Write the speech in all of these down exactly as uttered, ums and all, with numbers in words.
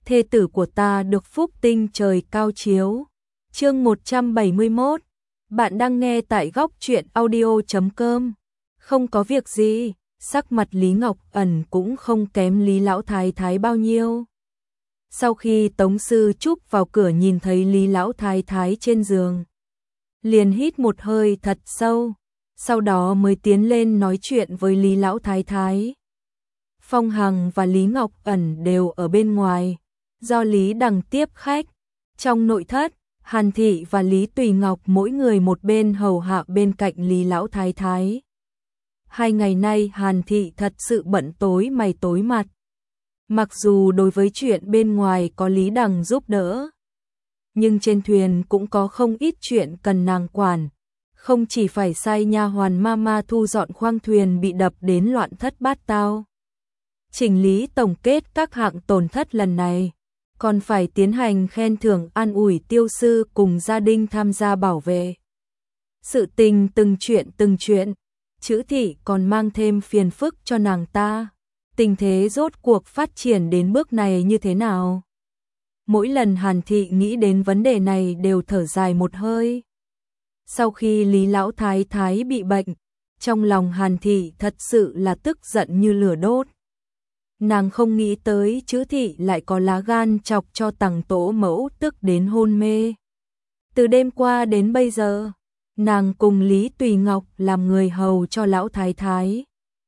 thê tử của ta được phúc tinh trời cao chiếu. Chương một trăm bảy mươi mốt. Bạn đang nghe tại góc truyện audio chấm com. Không có việc gì, sắc mặt Lý Ngọc Ẩn cũng không kém Lý Lão Thái Thái bao nhiêu. Sau khi Tống Sư Trúc vào cửa nhìn thấy Lý Lão Thái Thái trên giường, liền hít một hơi thật sâu, sau đó mới tiến lên nói chuyện với Lý Lão Thái Thái. Phong Hằng và Lý Ngọc Ẩn đều ở bên ngoài, do Lý Đằng tiếp khách. Trong nội thất, Hàn Thị và Lý Tùy Ngọc mỗi người một bên hầu hạ bên cạnh Lý Lão Thái Thái. Hai ngày nay Hàn Thị thật sự bận tối mày tối mặt. Mặc dù đối với chuyện bên ngoài có Lý Đằng giúp đỡ, nhưng trên thuyền cũng có không ít chuyện cần nàng quản. Không chỉ phải sai nha hoàn mama thu dọn khoang thuyền bị đập đến loạn thất bát tao, chỉnh lý tổng kết các hạng tổn thất lần này, còn phải tiến hành khen thưởng an ủi tiêu sư cùng gia đình tham gia bảo vệ. Sự tình từng chuyện từng chuyện, Chữ Thị còn mang thêm phiền phức cho nàng ta. Tình thế rốt cuộc phát triển đến bước này như thế nào? Mỗi lần Hàn Thị nghĩ đến vấn đề này đều thở dài một hơi. Sau khi Lý Lão Thái Thái bị bệnh, trong lòng Hàn Thị thật sự là tức giận như lửa đốt. Nàng không nghĩ tới Chữ Thị lại có lá gan chọc cho Tằng Tổ Mẫu tức đến hôn mê. Từ đêm qua đến bây giờ, nàng cùng Lý Tùy Ngọc làm người hầu cho Lão Thái Thái.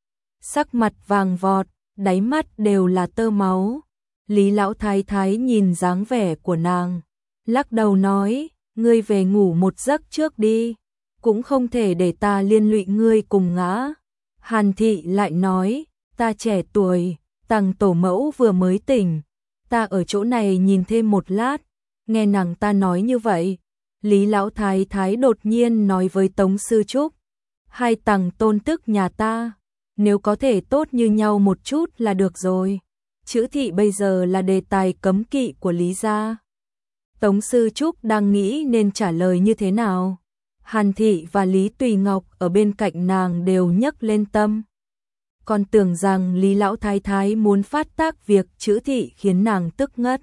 Sắc mặt vàng vọt, đáy mắt đều là tơ máu. Lý Lão Thái Thái nhìn dáng vẻ của nàng, lắc đầu nói, ngươi về ngủ một giấc trước đi, cũng không thể để ta liên lụy ngươi cùng ngã. Hàn Thị lại nói, ta trẻ tuổi, Tằng Tổ Mẫu vừa mới tỉnh, ta ở chỗ này nhìn thêm một lát. Nghe nàng ta nói như vậy, Lý Lão Thái Thái đột nhiên nói với Tống Sư Trúc, hai Tằng tôn tức nhà ta, nếu có thể tốt như nhau một chút là được rồi. Chữ Thị bây giờ là đề tài cấm kỵ của Lý gia. Tống Sư Trúc đang nghĩ nên trả lời như thế nào. Hàn Thị và Lý Tùy Ngọc ở bên cạnh nàng đều nhấc lên tâm. Còn tưởng rằng Lý Lão Thái Thái muốn phát tác việc Chữ Thị khiến nàng tức ngất.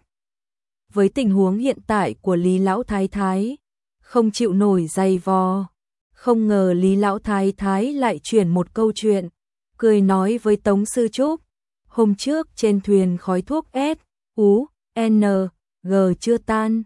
Với tình huống hiện tại của Lý Lão Thái Thái, không chịu nổi dày vò. Không ngờ Lý Lão Thái Thái lại chuyển một câu chuyện, cười nói với Tống Sư Trúc, hôm trước trên thuyền khói thuốc S, U, N, G chưa tan.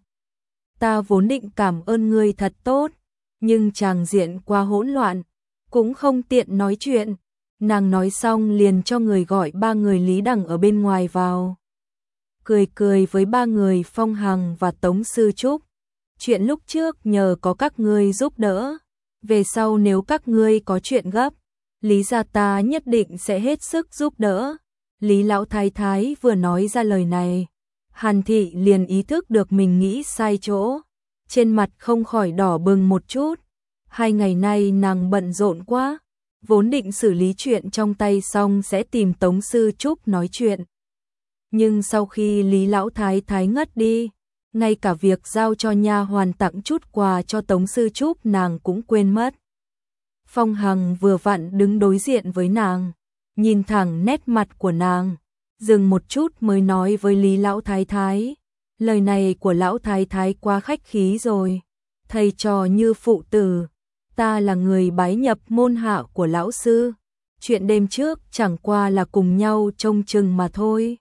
Ta vốn định cảm ơn ngươi thật tốt, nhưng tràng diện quá hỗn loạn, cũng không tiện nói chuyện. Nàng nói xong liền cho người gọi ba người Lý Đằng ở bên ngoài vào. Cười cười với ba người Phong Hằng và Tống Sư Trúc. Chuyện lúc trước nhờ có các ngươi giúp đỡ, về sau nếu các ngươi có chuyện gấp, Lý gia ta nhất định sẽ hết sức giúp đỡ. Lý Lão Thái Thái vừa nói ra lời này, Hàn Thị liền ý thức được mình nghĩ sai chỗ, trên mặt không khỏi đỏ bừng một chút. Hai ngày nay nàng bận rộn quá, vốn định xử lý chuyện trong tay xong sẽ tìm Tống Sư Trúc nói chuyện. Nhưng sau khi Lý Lão Thái Thái ngất đi, ngay cả việc giao cho nha hoàn tặng chút quà cho Tống Sư Trúc nàng cũng quên mất. Phong Hằng vừa vặn đứng đối diện với nàng, nhìn thẳng nét mặt của nàng, dừng một chút mới nói với Lý Lão Thái Thái, lời này của Lão Thái Thái quá khách khí rồi, thầy trò như phụ tử, ta là người bái nhập môn hạ của lão sư, chuyện đêm trước chẳng qua là cùng nhau trông chừng mà thôi.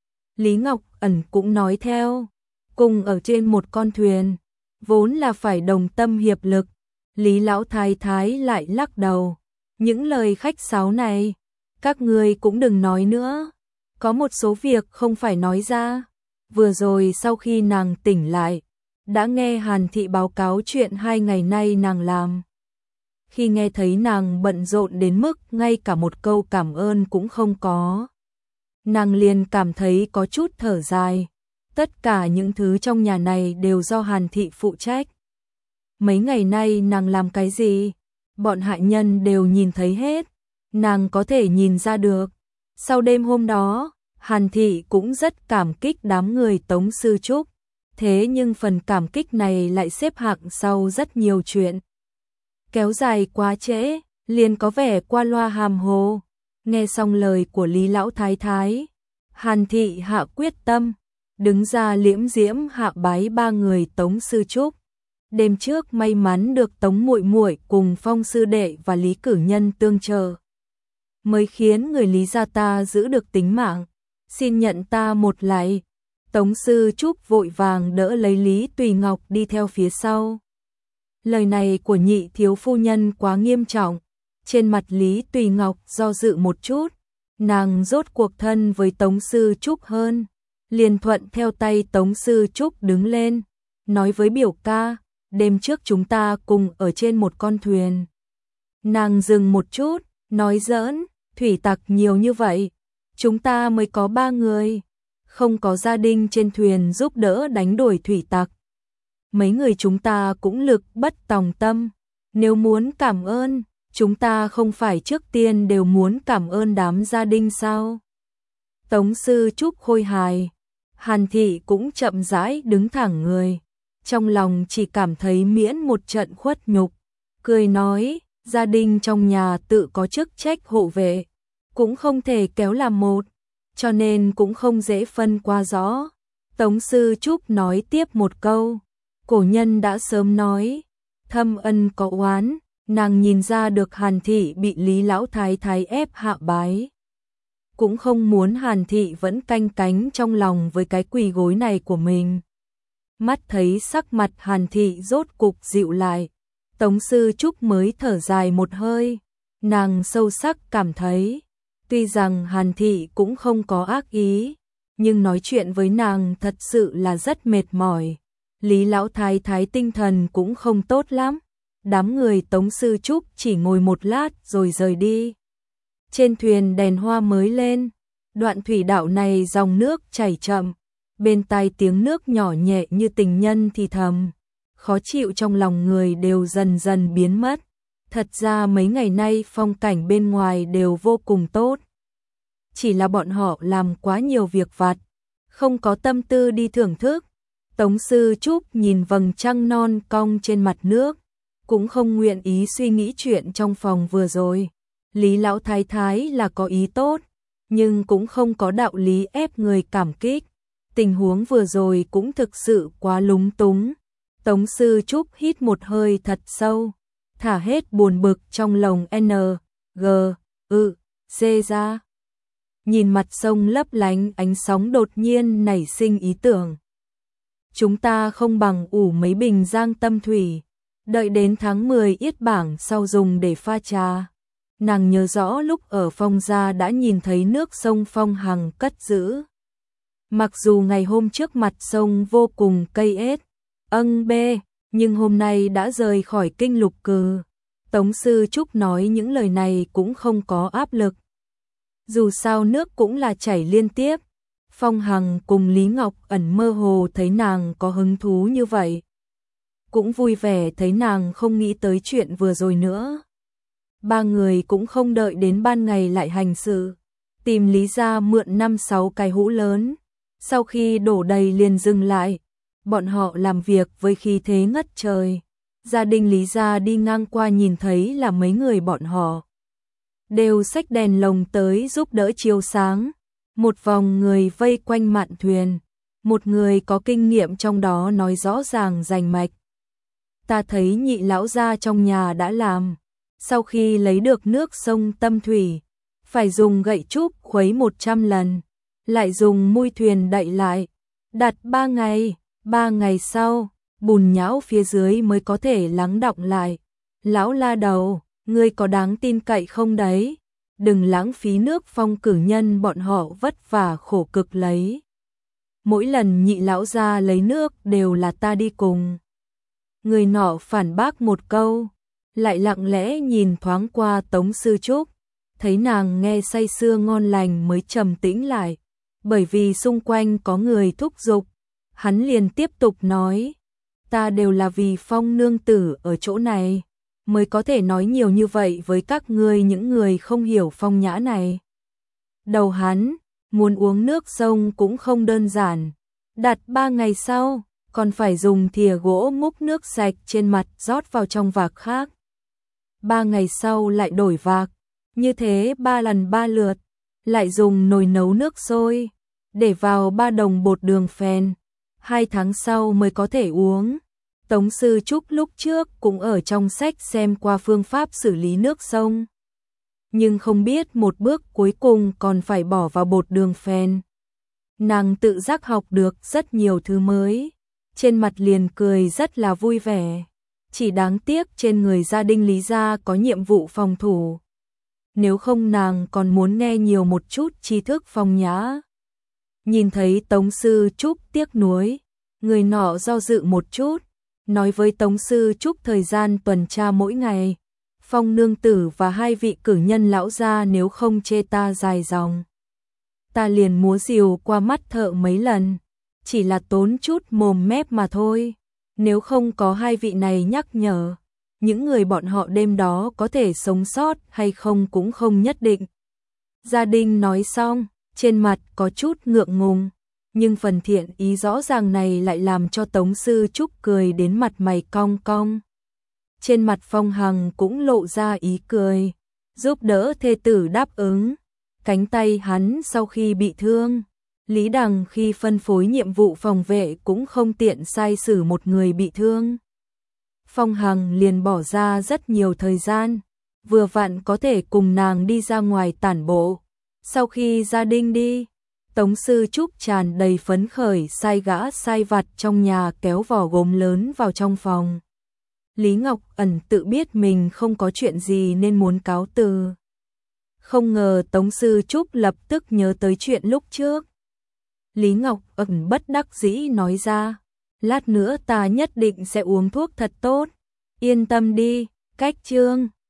Lý Ngọc Ẩn cũng nói theo, cùng ở trên một con thuyền, vốn là phải đồng tâm hiệp lực. Lý Lão Thái Thái lại lắc đầu, những lời khách sáo này, các ngươi cũng đừng nói nữa, có một số việc không phải nói ra. Vừa rồi sau khi nàng tỉnh lại, đã nghe Hàn Thị báo cáo chuyện hai ngày nay nàng làm. Khi nghe thấy nàng bận rộn đến mức ngay cả một câu cảm ơn cũng không có, nàng liền cảm thấy có chút thở dài. Tất cả những thứ trong nhà này đều do Hàn Thị phụ trách. Mấy ngày nay nàng làm cái gì, bọn hạ nhân đều nhìn thấy hết, nàng có thể nhìn ra được. Sau đêm hôm đó, Hàn Thị cũng rất cảm kích đám người Tống Sư Trúc, thế nhưng phần cảm kích này lại xếp hạng sau rất nhiều chuyện. Kéo dài quá trễ, liền có vẻ qua loa hàm hồ. Nghe xong lời của Lý Lão Thái Thái, Hàn Thị hạ quyết tâm, đứng ra liễm diễm hạ bái ba người Tống sư trúc. Đêm trước may mắn được Tống muội muội cùng Phong sư đệ và Lý cử nhân tương trợ, mới khiến người Lý gia ta giữ được tính mạng, xin nhận ta một lạy. Tống sư trúc vội vàng đỡ lấy Lý Tùy Ngọc đi theo phía sau. Lời này của nhị thiếu phu nhân quá nghiêm trọng. Trên mặt Lý Tùy Ngọc do dự một chút, nàng rốt cuộc thân với Tống sư trúc hơn, liền thuận theo tay Tống sư trúc đứng lên, nói với biểu ca, đêm trước chúng ta cùng ở trên một con thuyền. Nàng dừng một chút, nói giỡn, thủy tặc nhiều như vậy, chúng ta mới có ba người, không có gia đình trên thuyền giúp đỡ đánh đuổi thủy tặc. Mấy người chúng ta cũng lực bất tòng tâm, nếu muốn cảm ơn, chúng ta không phải trước tiên đều muốn cảm ơn đám gia đình sao? Tống sư trúc khôi hài, Hàn thị cũng chậm rãi đứng thẳng người, trong lòng chỉ cảm thấy miễn một trận khuất nhục, cười nói, gia đình trong nhà tự có chức trách hộ vệ, cũng không thể kéo làm một, cho nên cũng không dễ phân qua rõ. Tống sư trúc nói tiếp một câu, cổ nhân đã sớm nói, thâm ân có oán, nàng nhìn ra được Hàn thị bị Lý lão thái thái ép hạ bái, cũng không muốn Hàn thị vẫn canh cánh trong lòng với cái quỳ gối này của mình. Mắt thấy sắc mặt Hàn thị rốt cục dịu lại, Tống sư trúc mới thở dài một hơi, nàng sâu sắc cảm thấy, tuy rằng Hàn thị cũng không có ác ý, nhưng nói chuyện với nàng thật sự là rất mệt mỏi. Lý lão thái thái tinh thần cũng không tốt lắm. Đám người Tống sư trúc chỉ ngồi một lát rồi rời đi. Trên thuyền đèn hoa mới lên, đoạn thủy đạo này dòng nước chảy chậm, bên tai tiếng nước nhỏ nhẹ như tình nhân thì thầm, khó chịu trong lòng người đều dần dần biến mất. Thật ra mấy ngày nay phong cảnh bên ngoài đều vô cùng tốt, chỉ là bọn họ làm quá nhiều việc vặt, không có tâm tư đi thưởng thức. Tống sư trúc nhìn vầng trăng non cong trên mặt nước, cũng không nguyện ý suy nghĩ chuyện trong phòng vừa rồi. Lý lão thái thái là có ý tốt, nhưng cũng không có đạo lý ép người cảm kích. Tình huống vừa rồi cũng thực sự quá lúng túng. Tống sư trúc hít một hơi thật sâu, thả hết buồn bực trong lòng N, G, ư, C ra. Nhìn mặt sông lấp lánh ánh sóng đột nhiên nảy sinh ý tưởng. Chúng ta không bằng ủ mấy bình giang tâm thủy, đợi đến tháng mười yết bảng sau dùng để pha trà. Nàng nhớ rõ lúc ở Phong gia đã nhìn thấy nước sông Phong Hằng cất giữ. Mặc dù ngày hôm trước mặt sông vô cùng cây ết, âng bê, nhưng hôm nay đã rời khỏi kinh lục cừ. Tống sư trúc nói những lời này cũng không có áp lực. Dù sao nước cũng là chảy liên tiếp. Phong Hằng cùng Lý Ngọc ẩn mơ hồ thấy nàng có hứng thú như vậy, cũng vui vẻ thấy nàng không nghĩ tới chuyện vừa rồi nữa. Ba người cũng không đợi đến ban ngày lại hành sự, tìm Lý gia mượn năm sáu cái hũ lớn, sau khi đổ đầy liền dừng lại. Bọn họ làm việc với khí thế ngất trời. Gia đình Lý gia đi ngang qua nhìn thấy là mấy người bọn họ đều xách đèn lồng tới giúp đỡ chiếu sáng. Một vòng người vây quanh mạn thuyền, một người có kinh nghiệm trong đó nói rõ ràng rành mạch. Ta thấy nhị lão gia trong nhà đã làm, sau khi lấy được nước sông Tâm Thủy, phải dùng gậy trúc khuấy một trăm lần, lại dùng mui thuyền đậy lại, đặt ba ngày, ba ngày sau, bùn nhão phía dưới mới có thể lắng đọng lại. Lão la đầu, ngươi có đáng tin cậy không đấy? Đừng lãng phí nước Phong cử nhân bọn họ vất vả khổ cực lấy. Mỗi lần nhị lão gia lấy nước đều là ta đi cùng. Người nọ phản bác một câu, lại lặng lẽ nhìn thoáng qua Tống sư trúc, thấy nàng nghe say sưa ngon lành mới trầm tĩnh lại, bởi vì xung quanh có người thúc giục, hắn liền tiếp tục nói, ta đều là vì Phong nương tử ở chỗ này, mới có thể nói nhiều như vậy với các ngươi những người không hiểu phong nhã này. Đầu hắn, muốn uống nước sông cũng không đơn giản, đặt ba ngày sau, còn phải dùng thìa gỗ múc nước sạch trên mặt rót vào trong vạc khác. Ba ngày sau lại đổi vạc, như thế ba lần ba lượt, lại dùng nồi nấu nước sôi, để vào ba đồng bột đường phèn, hai tháng sau mới có thể uống. Tống Sư Trúc lúc trước cũng ở trong sách xem qua phương pháp xử lý nước sông, nhưng không biết một bước cuối cùng còn phải bỏ vào bột đường phèn. Nàng tự giác học được rất nhiều thứ mới, trên mặt liền cười rất là vui vẻ. Chỉ đáng tiếc trên người gia đình Lý gia có nhiệm vụ phòng thủ. Nếu không nàng còn muốn nghe nhiều một chút tri thức phong nhã. Nhìn thấy Tống Sư Trúc tiếc nuối, người nọ do dự một chút, nói với Tống Sư Trúc thời gian tuần tra mỗi ngày. Phong nương tử và hai vị cử nhân lão gia nếu không chê ta dài dòng, ta liền múa rìu qua mắt thợ mấy lần, chỉ là tốn chút mồm mép mà thôi. Nếu không có hai vị này nhắc nhở, những người bọn họ đêm đó có thể sống sót hay không cũng không nhất định. Gia đình nói xong, trên mặt có chút ngượng ngùng, nhưng phần thiện ý rõ ràng này lại làm cho Tống Sư Trúc cười đến mặt mày cong cong. Trên mặt Phong Hằng cũng lộ ra ý cười, giúp đỡ thê tử đáp ứng. Cánh tay hắn sau khi bị thương, Lý Đằng khi phân phối nhiệm vụ phòng vệ cũng không tiện sai xử một người bị thương. Phong Hằng liền bỏ ra rất nhiều thời gian, vừa vặn có thể cùng nàng đi ra ngoài tản bộ. Sau khi gia đình đi, Tống Sư Trúc tràn đầy phấn khởi sai gã sai vặt trong nhà kéo vỏ gốm lớn vào trong phòng. Lý Ngọc Ẩn tự biết mình không có chuyện gì nên muốn cáo từ. Không ngờ Tống Sư Trúc lập tức nhớ tới chuyện lúc trước. Lý Ngọc Ẩn bất đắc dĩ nói ra, lát nữa ta nhất định sẽ uống thuốc thật tốt, yên tâm đi. Cách chương